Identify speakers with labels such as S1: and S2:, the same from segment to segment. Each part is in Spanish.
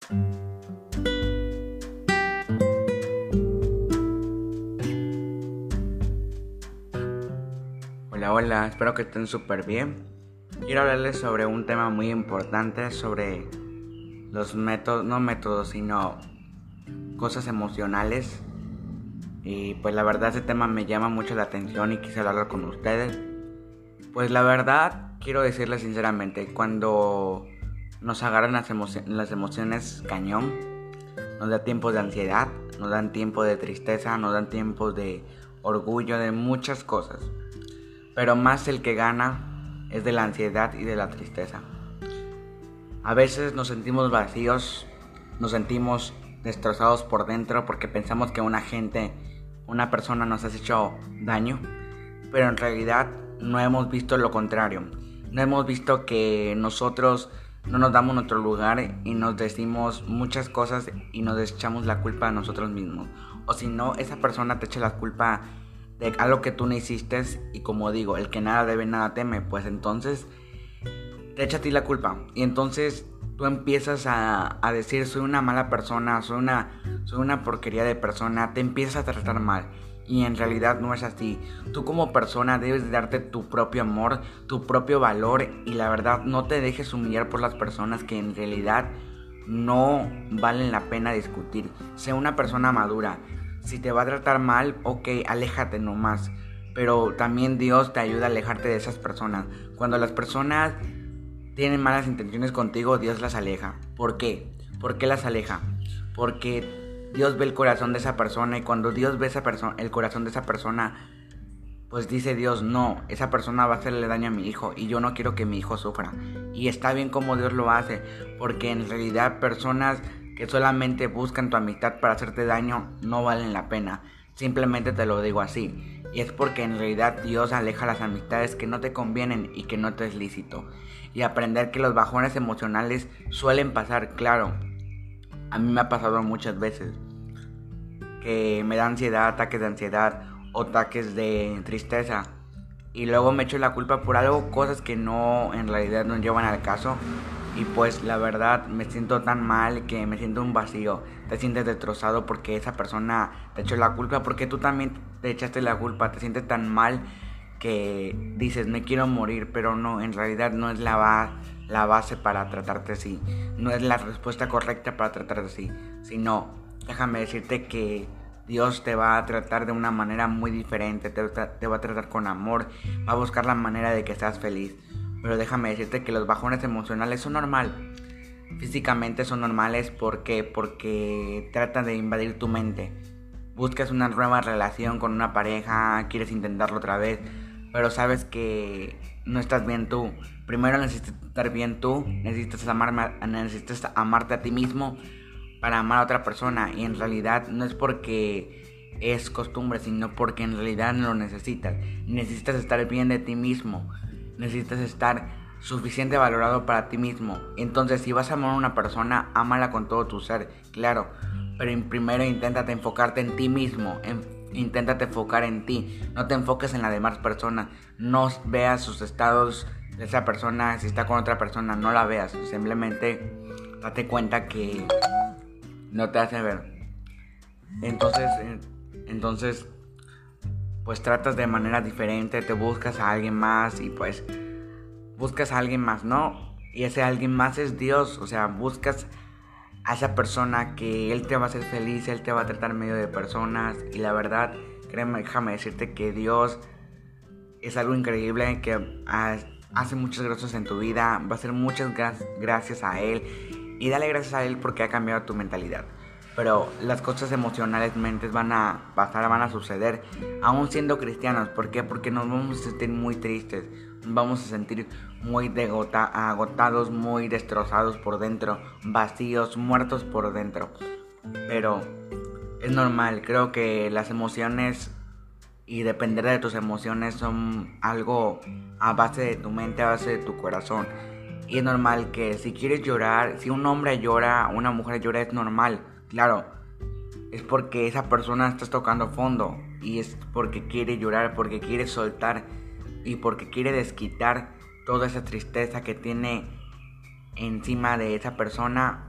S1: Hola, espero que estén súper bien. Quiero hablarles sobre un tema muy importante, sobre los métodos, no métodos, sino cosas emocionales. Y pues la verdad ese tema me llama mucho la atención y quise hablarlo con ustedes. Pues la verdad, quiero decirles sinceramente, cuando nos agarran las emociones cañón, nos da tiempos de ansiedad, nos dan tiempo de tristeza, nos dan tiempos de orgullo, de muchas cosas. Pero más el que gana es de la ansiedad y de la tristeza. A veces nos sentimos vacíos, nos sentimos destrozados por dentro porque pensamos que una persona nos ha hecho daño, pero en realidad no hemos visto lo contrario. No hemos visto que nosotros no nos damos nuestro lugar y nos decimos muchas cosas y nos echamos la culpa a nosotros mismos. O si no, esa persona te echa la culpa de algo que tú no hiciste, y como digo, el que nada debe nada teme, pues entonces te echa a ti la culpa y entonces tú empiezas a decir soy una mala persona, soy una porquería de persona, te empiezas a tratar mal y en realidad no es así. Tú como persona debes de darte tu propio amor, tu propio valor y la verdad no te dejes humillar por las personas que en realidad no valen la pena discutir. Sé una persona madura. Si te va a tratar mal, ok, aléjate nomás. Pero también Dios te ayuda a alejarte de esas personas. Cuando las personas tienen malas intenciones contigo, Dios las aleja. ¿Por qué? ¿Por qué las aleja? Porque Dios ve el corazón de esa persona y cuando Dios ve el corazón de esa persona, pues dice Dios, no, esa persona va a hacerle daño a mi hijo y yo no quiero que mi hijo sufra. Y está bien como Dios lo hace, porque en realidad personas que solamente buscan tu amistad para hacerte daño no valen la pena. Simplemente te lo digo así. Y es porque en realidad Dios aleja las amistades que no te convienen y que no te es lícito. Y aprender que los bajones emocionales suelen pasar, claro. A mí me ha pasado muchas veces que me da ansiedad, ataques de ansiedad o ataques de tristeza. Y luego me echo la culpa por algo, cosas que no, en realidad no llevan al caso. Y pues la verdad me siento tan mal que me siento un vacío. Te sientes destrozado porque esa persona te echó la culpa, porque tú también te echaste la culpa. Te sientes tan mal que dices me quiero morir, pero no, en realidad no es la base para tratarte así. No es la respuesta correcta para tratarte así. Sino, déjame decirte que Dios te va a tratar de una manera muy diferente. Te va a tratar con amor. Va a buscar la manera de que seas feliz. Pero déjame decirte que los bajones emocionales son normal. Físicamente son normales. ¿Por qué? Porque tratan de invadir tu mente. Buscas una nueva relación con una pareja, quieres intentarlo otra vez, pero sabes que no estás bien tú. Primero necesitas estar bien tú, necesitas amarte a ti mismo para amar a otra persona. Y en realidad no es porque es costumbre, sino porque en realidad no lo necesitas. Necesitas estar bien de ti mismo. Necesitas estar suficiente valorado para ti mismo. Entonces si vas a amar a una persona, ámala con todo tu ser, claro. Pero primero inténtate enfocarte en ti mismo. Inténtate enfocar en ti. No te enfoques en las demás personas. No veas sus estados de esa persona. Si está con otra persona, no la veas. Simplemente date cuenta que no te hace ver. Entonces pues tratas de manera diferente, te buscas a alguien más y pues buscas a alguien más, ¿no? Y ese alguien más es Dios, o sea, buscas a esa persona que Él te va a hacer feliz, Él te va a tratar en medio de personas y la verdad, créeme, déjame decirte que Dios es algo increíble que hace muchas cosas en tu vida, va a hacer muchas gracias a Él y dale gracias a Él porque ha cambiado tu mentalidad. Pero las cosas emocionales mentes van a pasar, van a suceder, aún siendo cristianos. ¿Por qué? Porque nos vamos a sentir muy tristes, nos vamos a sentir muy agotados, muy destrozados por dentro, vacíos, muertos por dentro. Pero es normal, creo que las emociones y depender de tus emociones son algo a base de tu mente, a base de tu corazón. Y es normal que si quieres llorar, si un hombre llora, una mujer llora, es normal. Claro, es porque esa persona está tocando fondo y es porque quiere llorar, porque quiere soltar y porque quiere desquitar toda esa tristeza que tiene encima de esa persona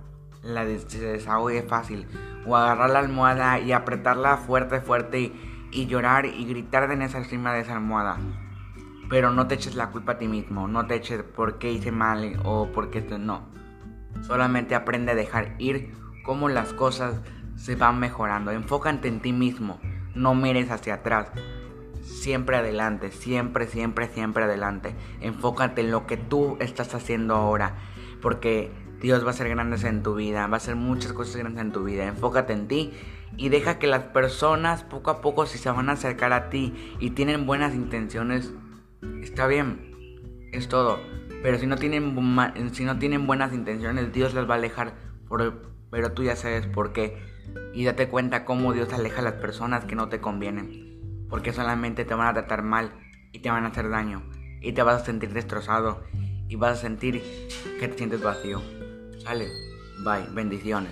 S1: se desahogue fácil. O agarrar la almohada y apretarla fuerte, fuerte y llorar y gritar en esa encima de esa almohada. Pero no te eches la culpa a ti mismo, no te eches por qué hice mal o por qué esto no. Solamente aprende a dejar ir cómo las cosas se van mejorando. Enfócate en ti mismo, no mires hacia atrás. Siempre adelante, siempre, siempre, siempre adelante. Enfócate en lo que tú estás haciendo ahora, porque Dios va a hacer grandes en tu vida, va a hacer muchas cosas grandes en tu vida. Enfócate en ti y deja que las personas poco a poco, si se van a acercar a ti y tienen buenas intenciones, está bien, es todo. Pero si no tienen buenas intenciones, Dios las va a alejar, pero tú ya sabes por qué. Y date cuenta cómo Dios aleja a las personas que no te convienen, porque solamente te van a tratar mal y te van a hacer daño y te vas a sentir destrozado y vas a sentir que te sientes vacío. Sale, bye, bendiciones.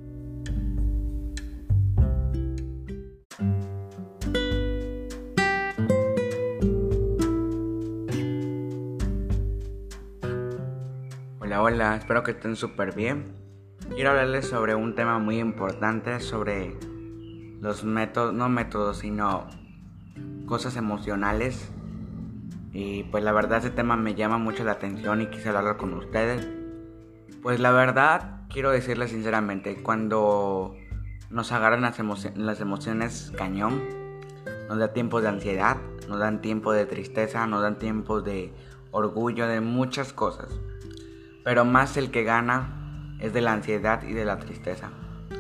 S1: Hola, espero que estén súper bien. Quiero hablarles sobre un tema muy importante, sobre los métodos, no métodos, sino cosas emocionales. Y pues la verdad ese tema me llama mucho la atención y quise hablarlo con ustedes. Pues la verdad, quiero decirles sinceramente, cuando nos agarran las emociones cañón, nos da tiempos de ansiedad, nos dan tiempo de tristeza, nos dan tiempos de orgullo, de muchas cosas. Pero más el que gana es de la ansiedad y de la tristeza.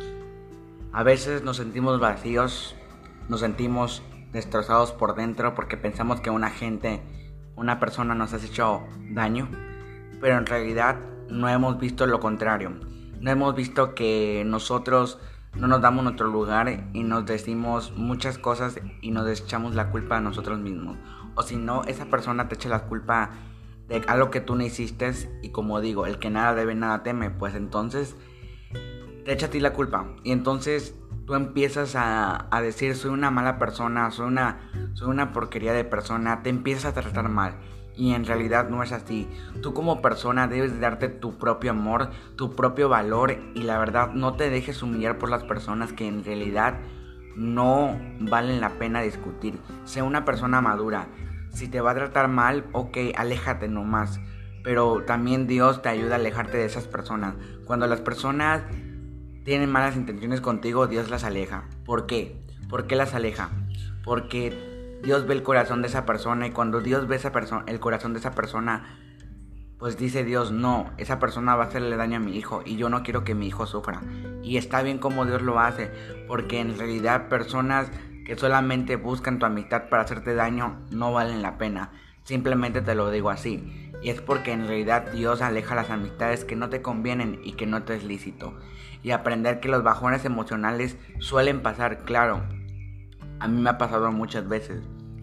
S1: A veces nos sentimos vacíos, nos sentimos destrozados por dentro porque pensamos que una persona nos ha hecho daño, pero en realidad no hemos visto lo contrario. No hemos visto que nosotros no nos damos nuestro lugar y nos decimos muchas cosas y nos echamos la culpa a nosotros mismos. O si no, esa persona te echa la culpa de algo que tú no hiciste, y como digo, el que nada debe, nada teme, pues entonces te echa a ti la culpa. Y entonces tú empiezas a decir, soy una mala persona, soy una porquería de persona, te empiezas a tratar mal. Y en realidad no es así. Tú como persona debes de darte tu propio amor, tu propio valor, y la verdad no te dejes humillar por las personas que en realidad no valen la pena discutir. Sé una persona madura. Si te va a tratar mal, ok, aléjate nomás. Pero también Dios te ayuda a alejarte de esas personas. Cuando las personas tienen malas intenciones contigo, Dios las aleja. ¿Por qué? ¿Por qué las aleja? Porque Dios ve el corazón de esa persona, y cuando Dios ve el corazón de esa persona, pues dice Dios, no, esa persona va a hacerle daño a mi hijo y yo no quiero que mi hijo sufra. Y está bien como Dios lo hace, porque en realidad personas que solamente buscan tu amistad para hacerte daño no valen la pena. Simplemente te lo digo así. Y es porque en realidad Dios aleja las amistades que no te convienen y que no te es lícito. Y aprender que los bajones emocionales suelen pasar, claro. A mí me ha pasado muchas veces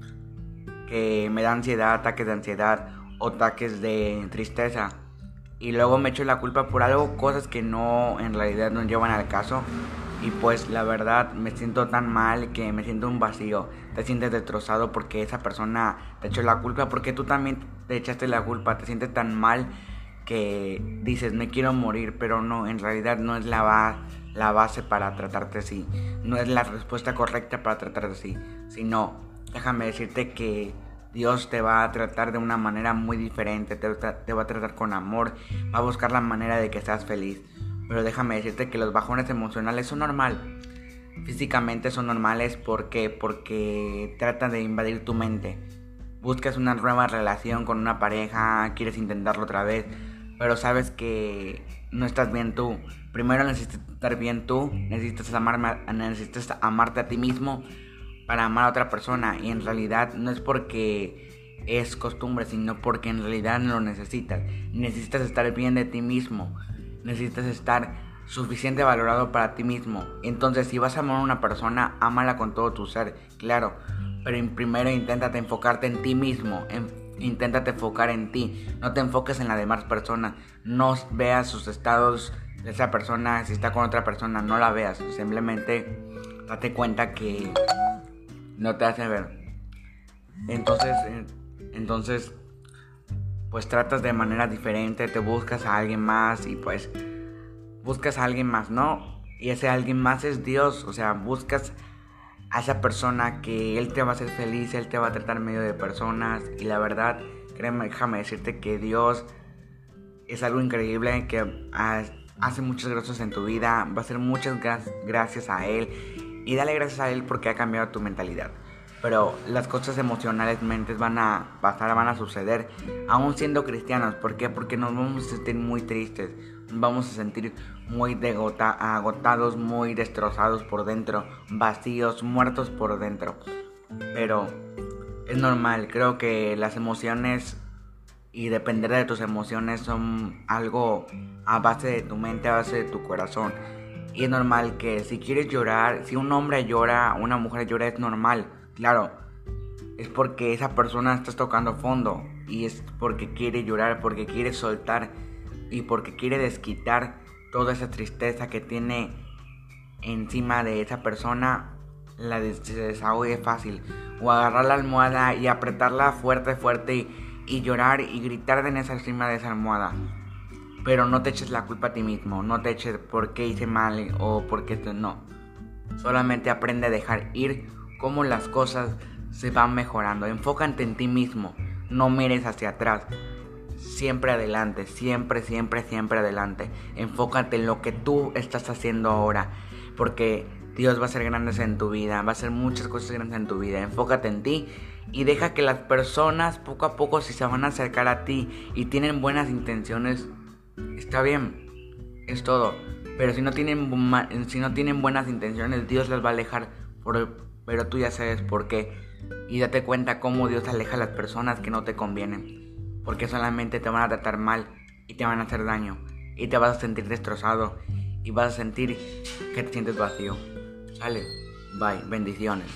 S1: que me da ansiedad, ataques de ansiedad o ataques de tristeza. Y luego me echo la culpa por algo, cosas que no, en realidad no llevan al caso. Y pues la verdad me siento tan mal que me siento un vacío. Te sientes destrozado porque esa persona te echó la culpa, porque tú también te echaste la culpa. Te sientes tan mal que dices, me quiero morir, pero no, en realidad no es la base para tratarte así. No es la respuesta correcta para tratarte así. Sino, déjame decirte que Dios te va a tratar de una manera muy diferente. Te va a tratar con amor. Va a buscar la manera de que seas feliz. Pero déjame decirte que los bajones emocionales son normal. Físicamente son normales porque tratan de invadir tu mente. Buscas una nueva relación con una pareja, quieres intentarlo otra vez, pero sabes que no estás bien tú. Primero necesitas estar bien tú, necesitas amarte a ti mismo para amar a otra persona. Y en realidad no es porque es costumbre, sino porque en realidad no lo necesitas. Necesitas estar bien de ti mismo. Necesitas estar suficiente valorado para ti mismo. Entonces, si vas a amar a una persona, ámala con todo tu ser, claro. Pero primero inténtate enfocarte en ti mismo. Inténtate enfocar en ti. No te enfoques en las demás personas. No veas sus estados de esa persona. Si está con otra persona, no la veas. Simplemente date cuenta que no te hace ver. Entonces pues tratas de manera diferente, te buscas a alguien más y pues buscas a alguien más, ¿no? Y ese alguien más es Dios. O sea, buscas a esa persona que Él te va a hacer feliz, Él te va a tratar medio de personas. Y la verdad, créeme, déjame decirte que Dios es algo increíble, que hace muchas cosas en tu vida. Va a ser muchas gracias a Él. Y dale gracias a Él porque ha cambiado tu mentalidad. Pero las cosas emocionales mentes van a pasar, van a suceder, aún siendo cristianos. ¿Por qué? Porque nos vamos a sentir muy tristes, nos vamos a sentir muy agotados, muy destrozados por dentro, vacíos, muertos por dentro. Pero es normal, creo que las emociones y depender de tus emociones son algo a base de tu mente, a base de tu corazón. Y es normal que si quieres llorar, si un hombre llora, una mujer llora, es normal. Claro, es porque esa persona está tocando fondo y es porque quiere llorar, porque quiere soltar y porque quiere desquitar toda esa tristeza que tiene encima de esa persona. Se desahogue fácil, o agarrar la almohada y apretarla fuerte y llorar y gritar en esa encima de esa almohada. Pero no te eches la culpa a ti mismo, no te eches por qué hice mal o por qué no. Solamente aprende a dejar ir cómo las cosas se van mejorando. Enfócate en ti mismo, no mires hacia atrás. Siempre adelante, siempre adelante. Enfócate en lo que tú estás haciendo ahora, porque Dios va a hacer grandes en tu vida, va a hacer muchas cosas grandes en tu vida. Enfócate en ti y deja que las personas poco a poco, si se van a acercar a ti y tienen buenas intenciones, está bien, es todo. Pero si no tienen buenas intenciones, Dios las va a alejar, pero tú ya sabes por qué. Y date cuenta cómo Dios aleja a las personas que no te convienen, porque solamente te van a tratar mal y te van a hacer daño y te vas a sentir destrozado y vas a sentir que te sientes vacío. Sale, bye, bendiciones.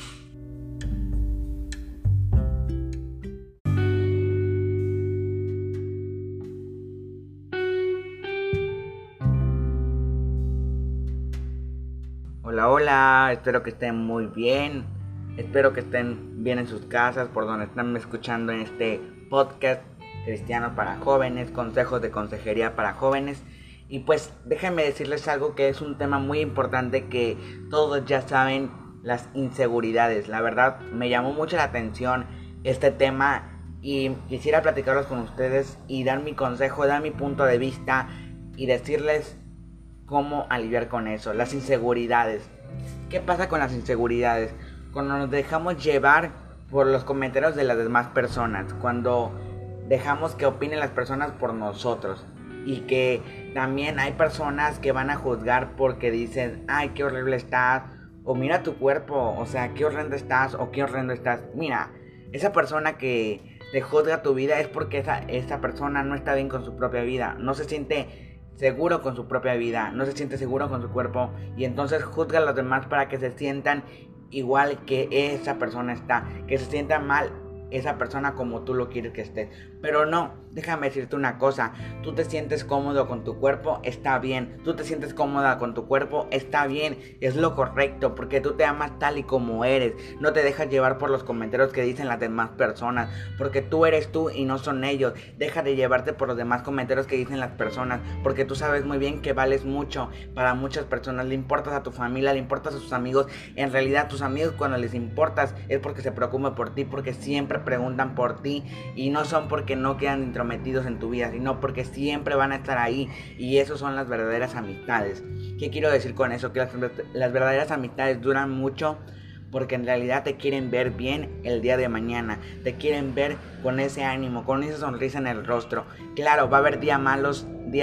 S1: Hola, espero que estén muy bien. Espero que estén bien en sus casas, por donde están escuchando en este podcast Cristianos para Jóvenes, consejos de consejería para jóvenes. Y pues déjenme decirles algo que es un tema muy importante que todos ya saben, las inseguridades. La verdad me llamó mucho la atención este tema y quisiera platicarlos con ustedes y dar mi consejo, dar mi punto de vista y decirles cómo aliviar con eso, las inseguridades. ¿Qué pasa con las inseguridades? Cuando nos dejamos llevar por los comentarios de las demás personas, cuando dejamos que opinen las personas por nosotros, y que también hay personas que van a juzgar porque dicen, ay, qué horrible estás, o mira tu cuerpo, o sea, qué horrendo estás, o qué horrendo estás. Mira, esa persona que te juzga tu vida es porque esa persona no está bien con su propia vida, no se siente seguro con su propia vida, no se siente seguro con su cuerpo, y entonces juzga a los demás para que se sientan igual que esa persona está, que se sienta mal esa persona como tú lo quieres que esté. Pero no, déjame decirte una cosa, tú te sientes cómodo con tu cuerpo, está bien. Tú te sientes cómoda con tu cuerpo, está bien. Es lo correcto, porque tú te amas tal y como eres. No te dejas llevar por los comentarios que dicen las demás personas, porque tú eres tú y no son ellos. Deja de llevarte por los demás comentarios que dicen las personas, porque tú sabes muy bien que vales mucho para muchas personas. Le importas a tu familia, le importas a tus amigos. En realidad tus amigos, cuando les importas, es porque se preocupan por ti, porque siempre preguntan por ti, y no son porque no quedan intrometidos en tu vida, sino porque siempre van a estar ahí. Y eso son las verdaderas amistades. ¿Qué quiero decir con eso? Que las verdaderas amistades duran mucho, porque en realidad te quieren ver bien el día de mañana, te quieren ver con ese ánimo, con esa sonrisa en el rostro. Claro, va a haber días malos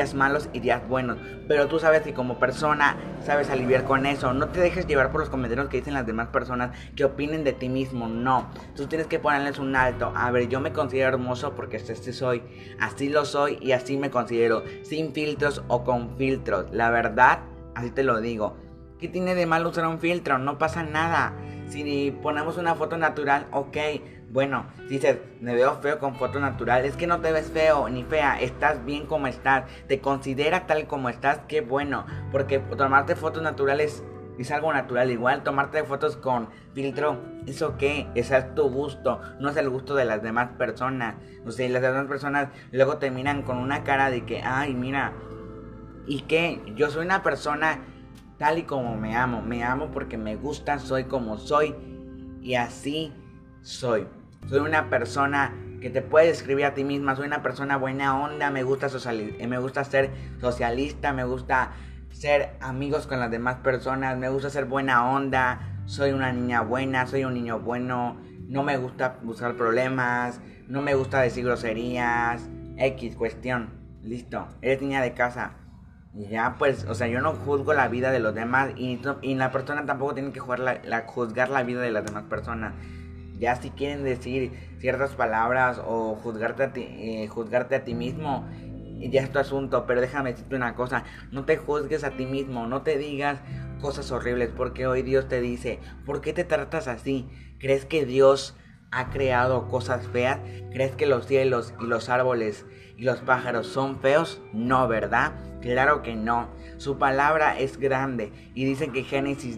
S1: y días buenos, pero tú sabes que como persona sabes aliviar con eso. No te dejes llevar por los comentarios que dicen las demás personas, que opinen de ti mismo. No, tú tienes que ponerles un alto. A ver, yo me considero hermoso porque soy, así lo soy y así me considero, sin filtros o con filtros. La verdad, así te lo digo. ¿Qué tiene de malo usar un filtro? No pasa nada. Si ponemos una foto natural, ok. Bueno, dices, me veo feo con foto natural. Es que no te ves feo ni fea, estás bien como estás. Te considera tal como estás, qué bueno. Porque tomarte fotos naturales es algo natural. Igual tomarte fotos con filtro, ¿eso qué? Ese es tu gusto, no es el gusto de las demás personas. O sea, las demás personas luego te miran con una cara de que, ay, mira, Y que yo soy una persona tal y como me amo porque me gusta, soy como soy y así soy. Soy una persona que te puede describir a ti misma, soy una persona buena onda, me gusta ser socialista, me gusta ser amigos con las demás personas, me gusta ser buena onda, soy una niña buena, soy un niño bueno, no me gusta buscar problemas, no me gusta decir groserías, X cuestión, listo, eres niña de casa. Y ya pues, o sea, yo no juzgo la vida de los demás y la persona tampoco tiene que juzgar la vida de las demás personas. Ya si quieren decir ciertas palabras o juzgarte a ti mismo, ya es tu asunto. Pero déjame decirte una cosa, no te juzgues a ti mismo, no te digas cosas horribles, porque hoy Dios te dice, ¿por qué te tratas así? ¿Crees que Dios ha creado cosas feas? ¿Crees que los cielos y los árboles y los pájaros son feos? No, ¿verdad? Claro que no. Su palabra es grande y dicen que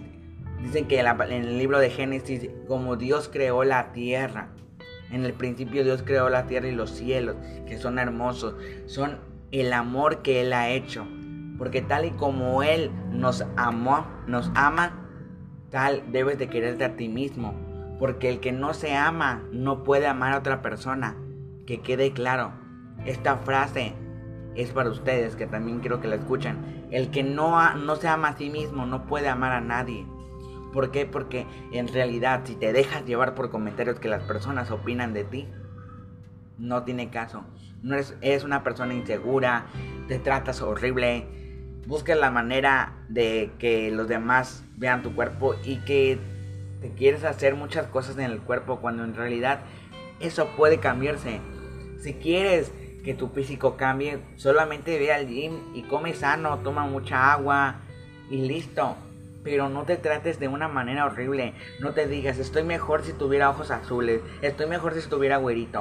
S1: en el libro de Génesis, como Dios creó la tierra, en el principio Dios creó la tierra y los cielos, que son hermosos, son el amor que Él ha hecho. Porque tal y como Él nos ama, tal debes de quererte a ti mismo. Porque el que no se ama no puede amar a otra persona. Que quede claro, esta frase es para ustedes, que también quiero que la escuchen. El que no se ama a sí mismo no puede amar a nadie. ¿Por qué? Porque en realidad, si te dejas llevar por comentarios que las personas opinan de ti, no tiene caso. No eres una persona insegura, te tratas horrible, buscas la manera de que los demás vean tu cuerpo y que te quieres hacer muchas cosas en el cuerpo cuando en realidad eso puede cambiarse. Si quieres que tu físico cambie, solamente ve al gym y come sano, toma mucha agua y listo. Pero no te trates de una manera horrible. No te digas, estoy mejor si tuviera ojos azules, estoy mejor si estuviera güerito.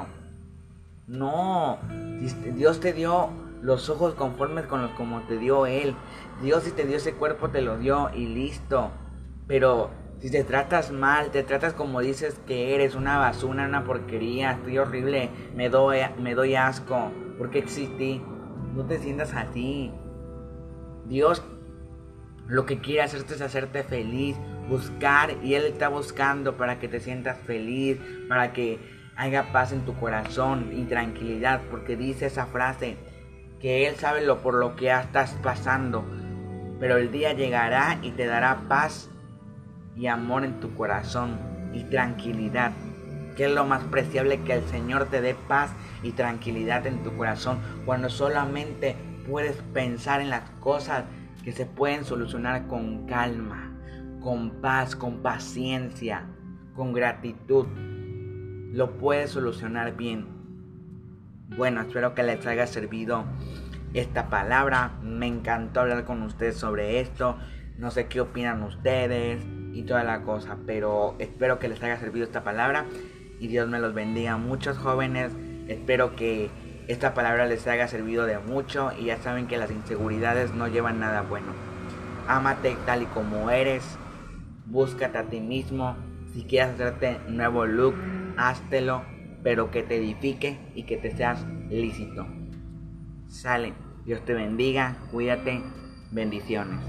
S1: No, Dios te dio los ojos conformes con los como te dio Él. Dios, si te dio ese cuerpo, te lo dio y listo. Pero si te tratas mal, te tratas como dices que eres, una basura, una porquería, estoy horrible, me doy asco, ¿por qué existí? No te sientas así. Dios lo que quiere hacerte es hacerte feliz, buscar, y Él está buscando para que te sientas feliz, para que haya paz en tu corazón y tranquilidad, porque dice esa frase, que Él sabe por lo que estás pasando, pero el día llegará y te dará paz y amor en tu corazón y tranquilidad, que es lo más preciable, que el Señor te dé paz y tranquilidad en tu corazón, cuando solamente puedes pensar en las cosas que se pueden solucionar con calma, con paz, con paciencia, con gratitud. Lo puedes solucionar bien. Bueno, espero que les haya servido esta palabra. Me encantó hablar con ustedes sobre esto. No sé qué opinan ustedes y toda la cosa, pero espero que les haya servido esta palabra y Dios me los bendiga. Muchos jóvenes, espero que esta palabra les haya servido de mucho y ya saben que las inseguridades no llevan nada bueno. Ámate tal y como eres, búscate a ti mismo. Si quieres hacerte un nuevo look, háztelo, pero que te edifique y que te seas lícito. Sale, Dios te bendiga, cuídate, bendiciones.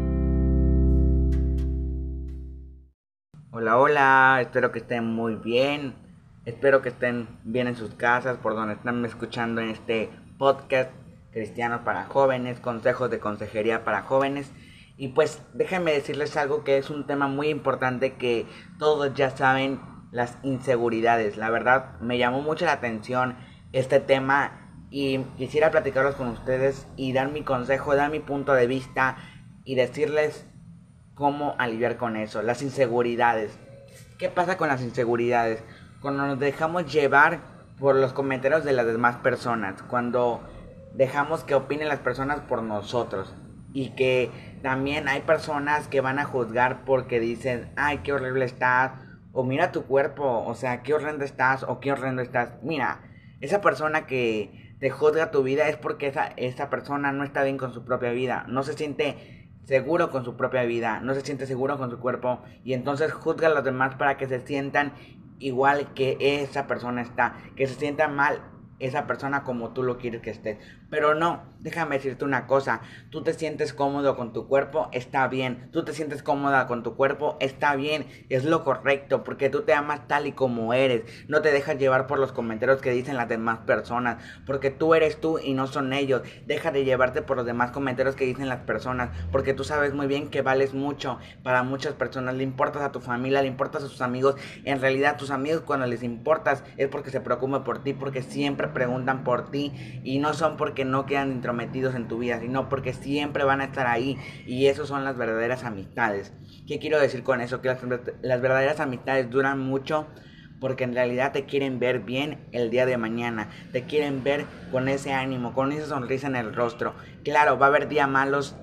S1: Hola, espero que estén muy bien. Espero que estén bien en sus casas, por donde están escuchando en este podcast Cristianos para Jóvenes, consejos de consejería para jóvenes. Y pues déjenme decirles algo que es un tema muy importante que todos ya saben, las inseguridades. La verdad me llamó mucho la atención este tema y quisiera platicarlos con ustedes y dar mi consejo, dar mi punto de vista y decirles cómo aliviar con eso, las inseguridades. ¿Qué pasa con las inseguridades? Cuando nos dejamos llevar por los comentarios de las demás personas, cuando dejamos que opinen las personas por nosotros, y que también hay personas que van a juzgar porque dicen, ay, qué horrible estás, o mira tu cuerpo, o sea, qué horrendo estás, o qué horrendo estás. Mira, esa persona que te juzga tu vida es porque esa persona no está bien con su propia vida, no se siente seguro con su propia vida, no se siente seguro con su cuerpo, y entonces juzga a los demás para que se sientan igual que esa persona está, que se sienta mal esa persona como tú lo quieres que estés. Pero no, Déjame decirte una cosa, tú te sientes cómodo con tu cuerpo, está bien, tú te sientes cómoda con tu cuerpo, está bien, es lo correcto, porque tú te amas tal y como eres, no te dejas llevar por los comentarios que dicen las demás personas, porque tú eres tú y no son ellos, deja de llevarte por los demás comentarios que dicen las personas, porque tú sabes muy bien que vales mucho para muchas personas, le importas a tu familia, le importas a tus amigos, en realidad tus amigos cuando les importas es porque se preocupan por ti, porque siempre preguntan por ti y no son porque no quedan intrometidos en tu vida, sino porque siempre van a estar ahí y eso son las verdaderas amistades. ¿Qué quiero decir con eso? Que las verdaderas amistades duran mucho porque en realidad te quieren ver bien el día de mañana, te quieren ver con ese ánimo, con esa sonrisa en el rostro. Claro, va a haber días malos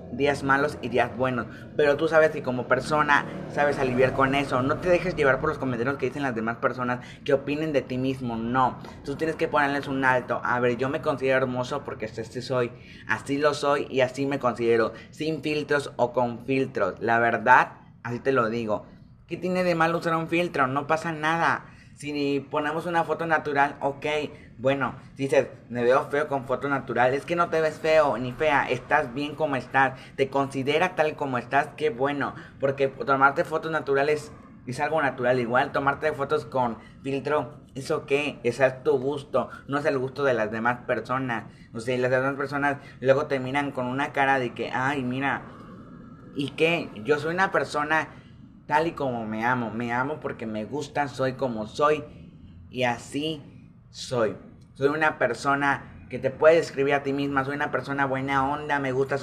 S1: y días buenos, pero tú sabes que como persona sabes aliviar con eso. No te dejes llevar por los comentarios que dicen las demás personas, que opinen de ti mismo, no. Tú tienes que ponerles un alto. A ver, yo me considero hermoso porque soy, así lo soy y así me considero, sin filtros o con filtros. La verdad, así te lo digo. ¿Qué tiene de malo usar un filtro? No pasa nada. Si ponemos una foto natural, ok, bueno, si dices, me veo feo con foto natural, es que no te ves feo ni fea, estás bien como estás, te consideras tal como estás, qué bueno, porque tomarte fotos naturales es algo natural, igual tomarte fotos con filtro, ¿eso qué? Ese es tu gusto, no es el gusto de las demás personas, o sea, las demás personas luego terminan con una cara de que, ay, mira, ¿y qué? Yo soy una persona tal y como me amo porque me gusta, soy como soy y así soy. Soy una persona que te puede describir a ti misma, soy una persona buena onda, me gusta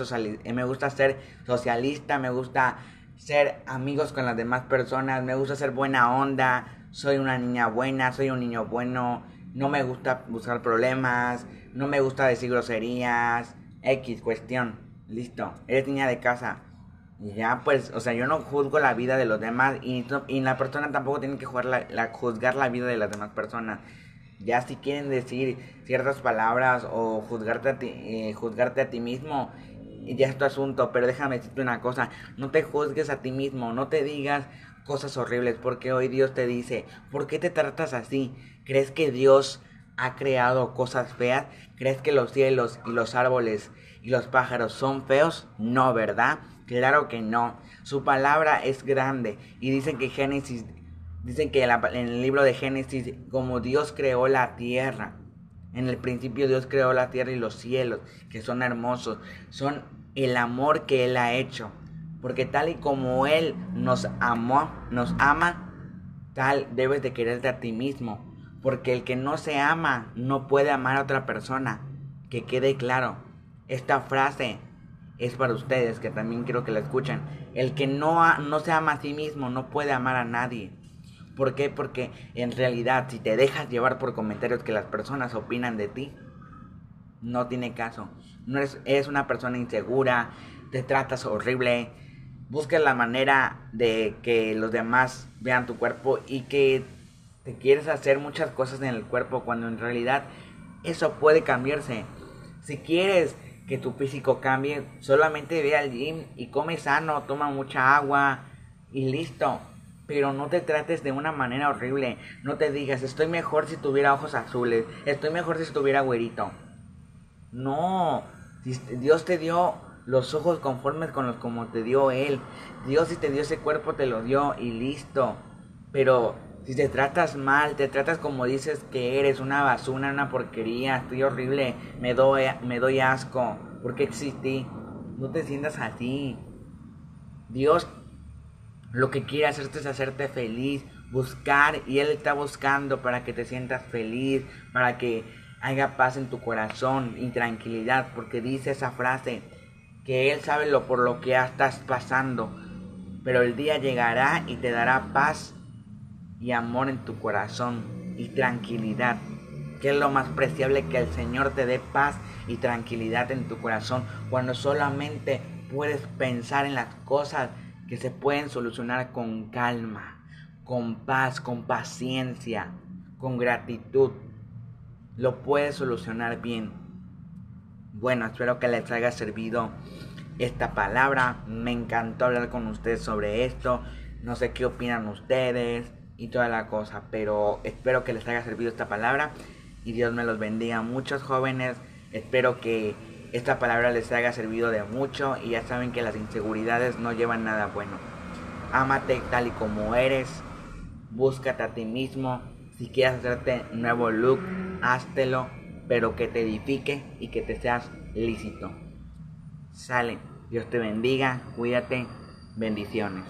S1: ser socialista, me gusta ser amigos con las demás personas, me gusta ser buena onda, soy una niña buena, soy un niño bueno, no me gusta buscar problemas, no me gusta decir groserías, X cuestión, listo, eres niña de casa. Y ya, pues, o sea, yo no juzgo la vida de los demás y la persona tampoco tiene que juzgar la vida de las demás personas. Ya si quieren decir ciertas palabras o juzgarte a ti mismo, ya es tu asunto, pero déjame decirte una cosa, no te juzgues a ti mismo, no te digas cosas horribles, porque hoy Dios te dice, ¿por qué te tratas así? ¿Crees que Dios ha creado cosas feas? ¿Crees que los cielos y los árboles y los pájaros son feos? No, ¿verdad? Claro que no. Su palabra es grande y dicen que en el libro de Génesis, como Dios creó la tierra, en el principio Dios creó la tierra y los cielos, que son hermosos, son el amor que Él ha hecho. Porque tal y como Él nos ama, tal debes de quererte a ti mismo. Porque el que no se ama no puede amar a otra persona. Que quede claro, esta frase es para ustedes, que también quiero que la escuchen. El que no se ama a sí mismo no puede amar a nadie. ¿Por qué? Porque en realidad si te dejas llevar por comentarios que las personas opinan de ti, no tiene caso. No eres una persona insegura, te tratas horrible, buscas la manera de que los demás vean tu cuerpo y que te quieres hacer muchas cosas en el cuerpo cuando en realidad eso puede cambiarse. Si quieres que tu físico cambie, solamente ve al gym y come sano, toma mucha agua y listo. Pero no te trates de una manera horrible. No te digas, estoy mejor si tuviera ojos azules, estoy mejor si tuviera güerito. No, Dios te dio los ojos conformes con los como te dio Él. Dios si te dio ese cuerpo te lo dio y listo. Pero si te tratas mal, te tratas como dices que eres, una basura, una porquería, estoy horrible, me doy asco, ¿por qué existí? No te sientas así. Dios lo que quiere hacerte es hacerte feliz, buscar, y Él está buscando para que te sientas feliz, para que haya paz en tu corazón y tranquilidad, porque dice esa frase, que Él sabe por lo que estás pasando, pero el día llegará y te dará paz y amor en tu corazón y tranquilidad, que es lo más preciable, que el Señor te dé paz y tranquilidad en tu corazón, cuando solamente puedes pensar en las cosas que se pueden solucionar con calma, con paz, con paciencia, con gratitud. Lo puedes solucionar bien. Bueno, espero que les haya servido esta palabra. Me encantó hablar con ustedes sobre esto. No sé qué opinan ustedes y toda la cosa, pero espero que les haya servido esta palabra y Dios me los bendiga. Muchos jóvenes, espero que esta palabra les haya servido de mucho y ya saben que las inseguridades no llevan nada bueno. Ámate tal y como eres, búscate a ti mismo. Si quieres hacerte un nuevo look, háztelo, pero que te edifique y que te seas lícito. Sale, Dios te bendiga, cuídate, bendiciones.